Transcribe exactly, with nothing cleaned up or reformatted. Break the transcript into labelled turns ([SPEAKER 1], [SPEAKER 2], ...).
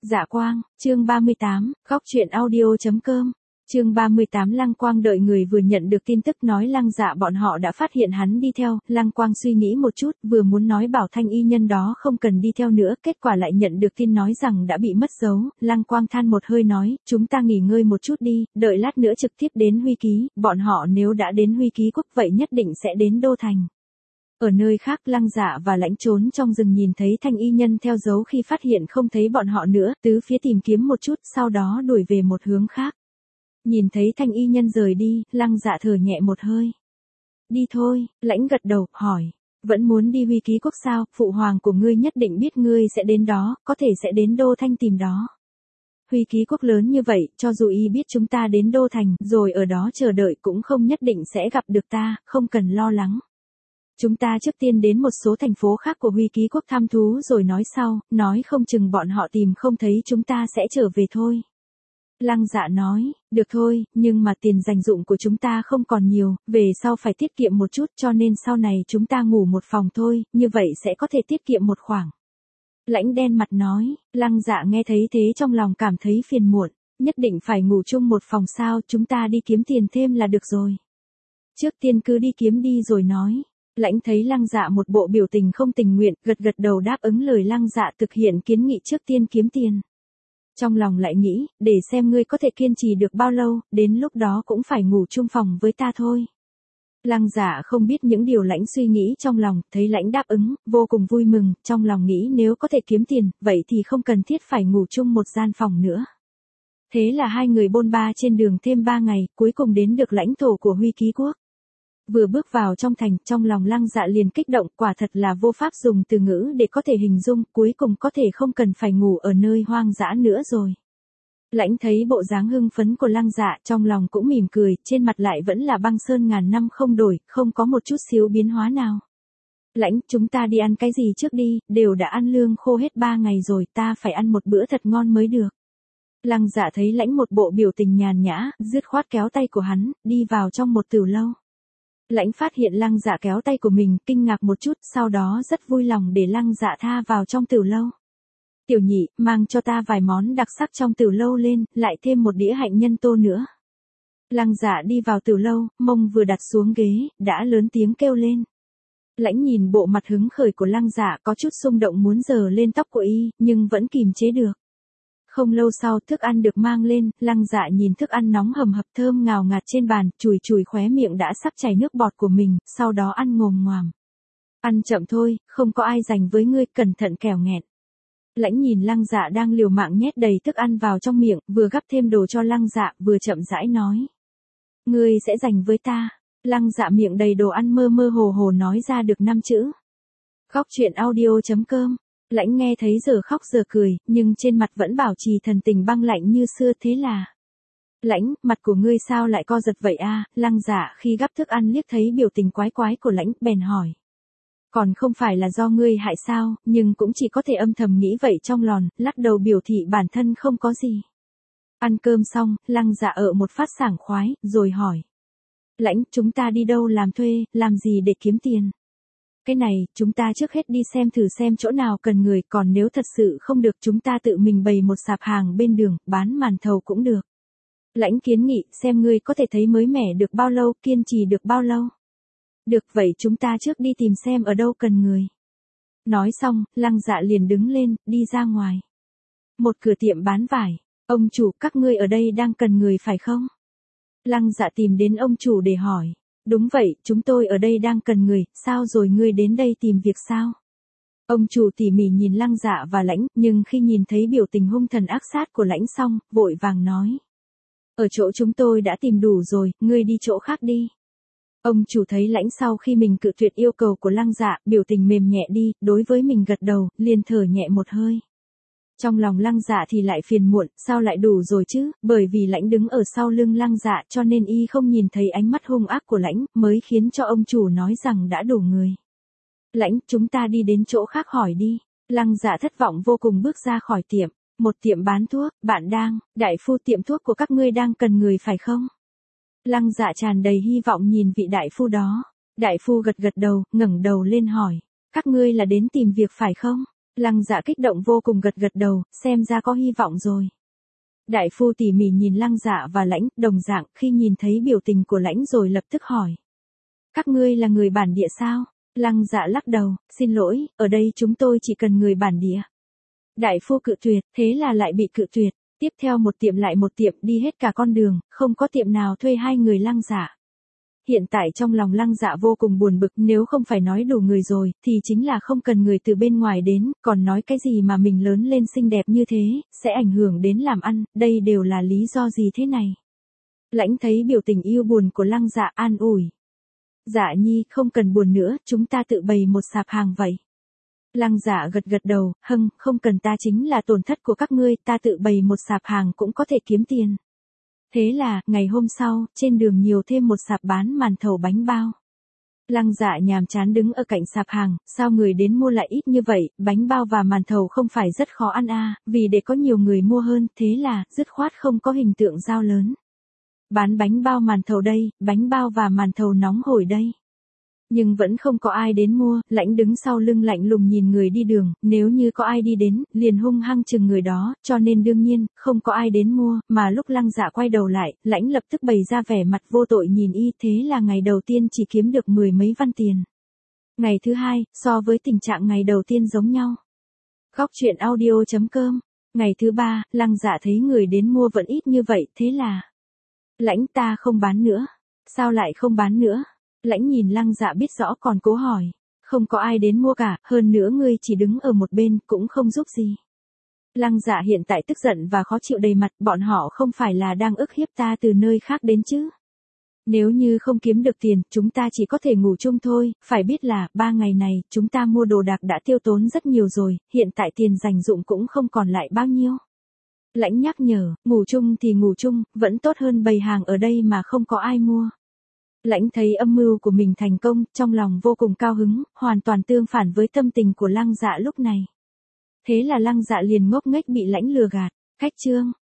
[SPEAKER 1] Dạ Quang, chương ba mươi tám, góc truyện audio chấm com. Chương ba mươi tám Lăng Quang đợi người vừa nhận được tin tức nói Lăng Dạ bọn họ đã phát hiện hắn đi theo, Lăng Quang suy nghĩ một chút, vừa muốn nói bảo thanh y nhân đó không cần đi theo nữa, kết quả lại nhận được tin nói rằng đã bị mất dấu, Lăng Quang than một hơi nói, chúng ta nghỉ ngơi một chút đi, đợi lát nữa trực tiếp đến Huy Ký, bọn họ nếu đã đến Huy Ký quốc vậy nhất định sẽ đến Đô Thành. Ở nơi khác Lăng Dạ và Lãnh trốn trong rừng nhìn thấy thanh y nhân theo dấu khi phát hiện không thấy bọn họ nữa, tứ phía tìm kiếm một chút, sau đó đuổi về một hướng khác. Nhìn thấy thanh y nhân rời đi, Lăng Dạ thở nhẹ một hơi. Đi thôi, Lãnh gật đầu, hỏi. Vẫn muốn đi Huy Ký quốc sao, phụ hoàng của ngươi nhất định biết ngươi sẽ đến đó, có thể sẽ đến Đô Thanh tìm đó. Huy Ký quốc lớn như vậy, cho dù y biết chúng ta đến Đô Thành, rồi ở đó chờ đợi cũng không nhất định sẽ gặp được ta, không cần lo lắng. Chúng ta trước tiên đến một số thành phố khác của Huy Ký quốc thăm thú rồi nói sau, nói không chừng bọn họ tìm không thấy chúng ta sẽ trở về thôi. Lăng Dạ nói, được thôi, nhưng mà tiền dành dụng của chúng ta không còn nhiều, về sau phải tiết kiệm một chút cho nên sau này chúng ta ngủ một phòng thôi, như vậy sẽ có thể tiết kiệm một khoản. Lãnh đen mặt nói, Lăng Dạ nghe thấy thế trong lòng cảm thấy phiền muộn, nhất định phải ngủ chung một phòng sao, chúng ta đi kiếm tiền thêm là được rồi. Trước tiên cứ đi kiếm đi rồi nói. Lãnh thấy Lăng Dạ một bộ biểu tình không tình nguyện, gật gật đầu đáp ứng lời Lăng Dạ thực hiện kiến nghị trước tiên kiếm tiền. Trong lòng lại nghĩ, để xem ngươi có thể kiên trì được bao lâu, đến lúc đó cũng phải ngủ chung phòng với ta thôi. Lăng Dạ không biết những điều Lãnh suy nghĩ trong lòng, thấy Lãnh đáp ứng, vô cùng vui mừng, trong lòng nghĩ nếu có thể kiếm tiền, vậy thì không cần thiết phải ngủ chung một gian phòng nữa. Thế là hai người bôn ba trên đường thêm ba ngày, cuối cùng đến được lãnh thổ của Huy Ký quốc. Vừa bước vào trong thành, trong lòng Lăng Dạ liền kích động, quả thật là vô pháp dùng từ ngữ để có thể hình dung, cuối cùng có thể không cần phải ngủ ở nơi hoang dã nữa rồi. Lãnh thấy bộ dáng hưng phấn của Lăng Dạ, trong lòng cũng mỉm cười, trên mặt lại vẫn là băng sơn ngàn năm không đổi, không có một chút xíu biến hóa nào. Lãnh, chúng ta đi ăn cái gì trước đi, đều đã ăn lương khô hết ba ngày rồi, ta phải ăn một bữa thật ngon mới được. Lăng Dạ thấy Lãnh một bộ biểu tình nhàn nhã, dứt khoát kéo tay của hắn, đi vào trong một tửu lâu. Lãnh phát hiện Lăng Dạ kéo tay của mình, kinh ngạc một chút, sau đó rất vui lòng để Lăng Dạ tha vào trong tửu lâu. Tiểu nhị, mang cho ta vài món đặc sắc trong tửu lâu lên, lại thêm một đĩa hạnh nhân tô nữa. Lăng Dạ đi vào tửu lâu, mông vừa đặt xuống ghế, đã lớn tiếng kêu lên. Lãnh nhìn bộ mặt hứng khởi của Lăng Dạ có chút xung động muốn giở lên tóc của y, nhưng vẫn kìm chế được. Không lâu sau thức ăn được mang lên, Lăng Dạ nhìn thức ăn nóng hầm hập thơm ngào ngạt trên bàn, chùi chùi khóe miệng đã sắp chảy nước bọt của mình, sau đó ăn ngồm ngoàm. Ăn chậm thôi, không có ai dành với ngươi, cẩn thận kẻo nghẹn. Lãnh nhìn Lăng Dạ đang liều mạng nhét đầy thức ăn vào trong miệng, vừa gắp thêm đồ cho Lăng Dạ, vừa chậm rãi nói. Ngươi sẽ dành với ta. Lăng Dạ miệng đầy đồ ăn mơ mơ hồ hồ nói ra được năm chữ. Góc truyện audio chấm com. Lãnh nghe thấy giờ khóc giờ cười, nhưng trên mặt vẫn bảo trì thần tình băng lạnh như xưa, thế là. Lãnh, mặt của ngươi sao lại co giật vậy a? Lăng Dạ khi gắp thức ăn liếc thấy biểu tình quái quái của Lãnh, bèn hỏi. Còn không phải là do ngươi hại sao, nhưng cũng chỉ có thể âm thầm nghĩ vậy trong lòng, lắc đầu biểu thị bản thân không có gì. Ăn cơm xong, Lăng Dạ ở một phát sảng khoái, rồi hỏi. Lãnh, chúng ta đi đâu làm thuê, làm gì để kiếm tiền? Cái này, chúng ta trước hết đi xem thử xem chỗ nào cần người, còn nếu thật sự không được chúng ta tự mình bày một sạp hàng bên đường, bán màn thầu cũng được. Lãnh kiến nghị, xem ngươi có thể thấy mới mẻ được bao lâu, kiên trì được bao lâu. Được vậy chúng ta trước đi tìm xem ở đâu cần người. Nói xong, Lăng Dạ liền đứng lên, đi ra ngoài. Một cửa tiệm bán vải. Ông chủ, các ngươi ở đây đang cần người phải không? Lăng Dạ tìm đến ông chủ để hỏi. Đúng vậy, chúng tôi ở đây đang cần người, sao rồi ngươi đến đây tìm việc sao? Ông chủ tỉ mỉ nhìn Lăng Dạ và Lãnh, nhưng khi nhìn thấy biểu tình hung thần ác sát của Lãnh xong, vội vàng nói. Ở chỗ chúng tôi đã tìm đủ rồi, ngươi đi chỗ khác đi. Ông chủ thấy Lãnh sau khi mình cự tuyệt yêu cầu của Lăng Dạ, biểu tình mềm nhẹ đi, đối với mình gật đầu, liền thở nhẹ một hơi. Trong lòng Lăng Dạ thì lại phiền muộn, sao lại đủ rồi chứ, bởi vì Lãnh đứng ở sau lưng Lăng Dạ cho nên y không nhìn thấy ánh mắt hung ác của Lãnh, mới khiến cho ông chủ nói rằng đã đủ người. Lãnh, chúng ta đi đến chỗ khác hỏi đi. Lăng Dạ thất vọng vô cùng bước ra khỏi tiệm. Một tiệm bán thuốc, bạn đang, đại phu tiệm thuốc của các ngươi đang cần người phải không? Lăng Dạ tràn đầy hy vọng nhìn vị đại phu đó. Đại phu gật gật đầu, ngẩng đầu lên hỏi. Các ngươi là đến tìm việc phải không? Lăng Dạ kích động vô cùng gật gật đầu, xem ra có hy vọng rồi. Đại phu tỉ mỉ nhìn Lăng Dạ và Lãnh, đồng dạng, khi nhìn thấy biểu tình của Lãnh rồi lập tức hỏi. Các ngươi là người bản địa sao? Lăng Dạ lắc đầu, xin lỗi, ở đây chúng tôi chỉ cần người bản địa. Đại phu cự tuyệt, thế là lại bị cự tuyệt. Tiếp theo một tiệm lại một tiệm đi hết cả con đường, không có tiệm nào thuê hai người Lăng Dạ. Hiện tại trong lòng Lăng Dạ vô cùng buồn bực, nếu không phải nói đủ người rồi, thì chính là không cần người từ bên ngoài đến, còn nói cái gì mà mình lớn lên xinh đẹp như thế, sẽ ảnh hưởng đến làm ăn, đây đều là lý do gì thế này. Lãnh thấy biểu tình yêu buồn của Lăng Dạ an ủi. Dạ nhi, không cần buồn nữa, chúng ta tự bày một sạp hàng vậy. Lăng Dạ gật gật đầu, hâng, không cần, ta chính là tổn thất của các ngươi, ta tự bày một sạp hàng cũng có thể kiếm tiền. Thế là, ngày hôm sau, trên đường nhiều thêm một sạp bán màn thầu bánh bao. Lăng Dạ nhàm chán đứng ở cạnh sạp hàng, sao người đến mua lại ít như vậy, bánh bao và màn thầu không phải rất khó ăn à, vì để có nhiều người mua hơn, thế là, dứt khoát không có hình tượng giao lớn. Bán bánh bao màn thầu đây, bánh bao và màn thầu nóng hổi đây. Nhưng vẫn không có ai đến mua, Lãnh đứng sau lưng lạnh lùng nhìn người đi đường, nếu như có ai đi đến, liền hung hăng chừng người đó, cho nên đương nhiên, không có ai đến mua, mà lúc Lăng Dạ quay đầu lại, Lãnh lập tức bày ra vẻ mặt vô tội nhìn y, thế là ngày đầu tiên chỉ kiếm được mười mấy văn tiền. Ngày thứ hai, so với tình trạng ngày đầu tiên giống nhau. Góc truyện audio chấm com. Ngày thứ ba, Lăng Dạ thấy người đến mua vẫn ít như vậy, thế là Lãnh, ta không bán nữa. Sao lại không bán nữa? Lãnh nhìn Lăng Dạ biết rõ còn cố hỏi. Không có ai đến mua cả, hơn nữa ngươi chỉ đứng ở một bên, cũng không giúp gì. Lăng Dạ hiện tại tức giận và khó chịu đầy mặt, bọn họ không phải là đang ức hiếp ta từ nơi khác đến chứ. Nếu như không kiếm được tiền, chúng ta chỉ có thể ngủ chung thôi, phải biết là, ba ngày này, chúng ta mua đồ đạc đã tiêu tốn rất nhiều rồi, hiện tại tiền dành dụng cũng không còn lại bao nhiêu. Lãnh nhắc nhở, ngủ chung thì ngủ chung, vẫn tốt hơn bày hàng ở đây mà không có ai mua. Lãnh thấy âm mưu của mình thành công, trong lòng vô cùng cao hứng, hoàn toàn tương phản với tâm tình của Lăng Dạ lúc này. Thế là Lăng Dạ liền ngốc nghếch bị Lãnh lừa gạt. Khách trương,